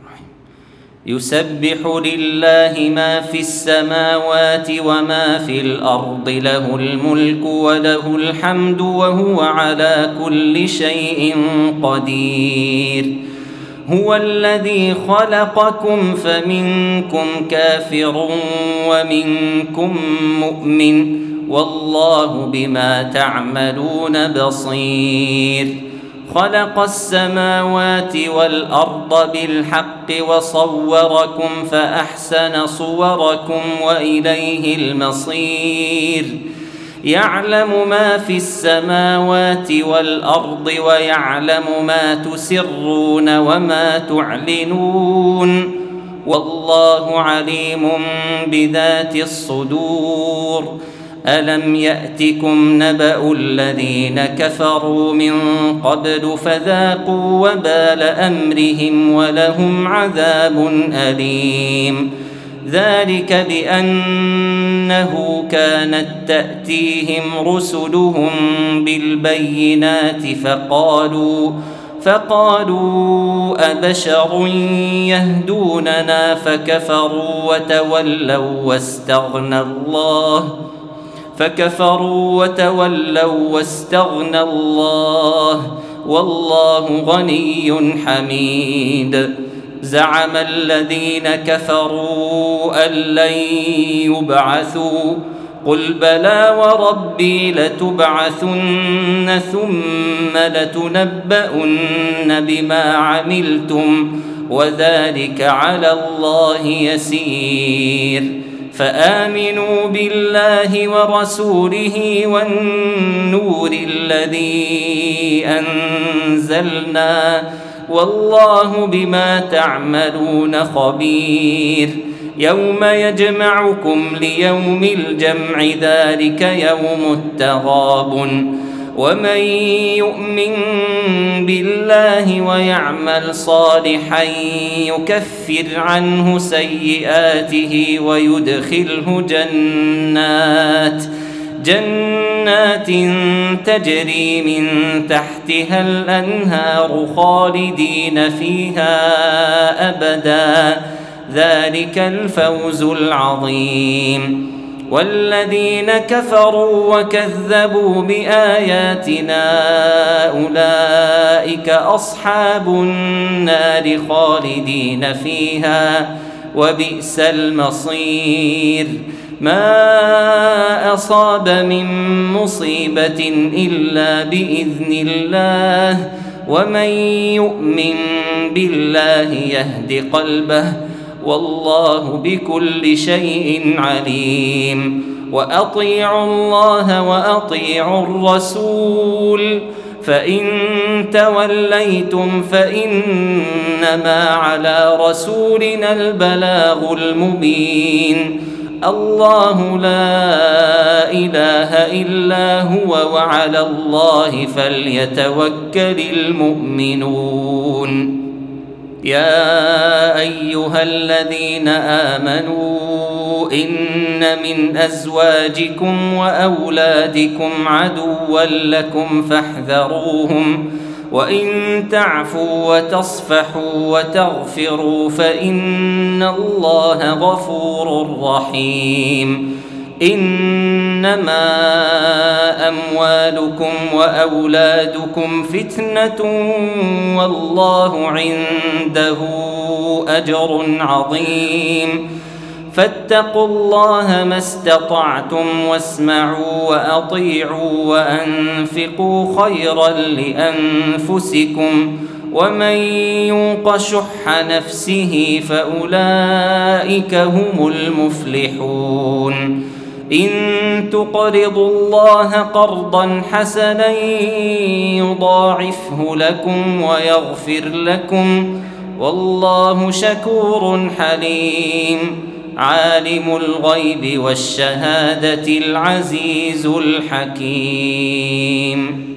يسبح لله ما في السماوات وما في الأرض له الملك وله الحمد وهو على كل شيء قدير هو الذي خلقكم فمنكم كافر ومنكم مؤمن والله بما تعملون بصير خلق السماوات والأرض بالحق وصوركم فأحسن صوركم وإليه المصير يعلم ما في السماوات والأرض ويعلم ما تسرون وما تعلنون والله عليم بذات الصدور ألم يأتكم نبأ الذين كفروا من قبل فذاقوا وبال أمرهم ولهم عذاب أليم ذلك بأنه كانت تأتيهم رسلهم بالبينات فقالوا أبشر يهدوننا فكفروا وتولوا واستغنى الله والله غني حميد زعم الذين كفروا أن لن يبعثوا قل بلى وربي لتبعثن ثم لتنبؤن بما عملتم وذلك على الله يسير فآمنوا بالله ورسوله والنور الذي أنزلنا والله بما تعملون خبير يوم يجمعكم ليوم الجمع ذلك يوم التغابن ومن يؤمن بالله ويعمل صالحا يكفر عنه سيئاته ويدخله جنات تجري من تحتها الأنهار خالدين فيها أبدا ذلك الفوز العظيم والذين كفروا وكذبوا بآياتنا أولئك أصحاب النار خالدين فيها وبئس المصير ما أصاب من مصيبة إلا بإذن الله ومن يؤمن بالله يهد قلبه والله بكل شيء عليم وأطيعوا الله وأطيعوا الرسول فإن توليتم فإنما على رسولنا البلاغ المبين الله لا إله إلا هو وعلى الله فليتوكل المؤمنون يا أيها الذين آمنوا إن من أزواجكم وأولادكم عدوا لكم فاحذروهم وإن تعفوا وتصفحوا وتغفروا فإن الله غفور رحيم إنما أموالكم وأولادكم فتنة والله عنده أجر عظيم فاتقوا الله ما استطعتم واسمعوا وأطيعوا وأنفقوا خيرا لأنفسكم ومن يوق شح نفسه فأولئك هم المفلحون إن تقرضوا الله قرضا حسنا يضاعفه لكم ويغفر لكم والله شكور حليم عالم الغيب والشهادة العزيز الحكيم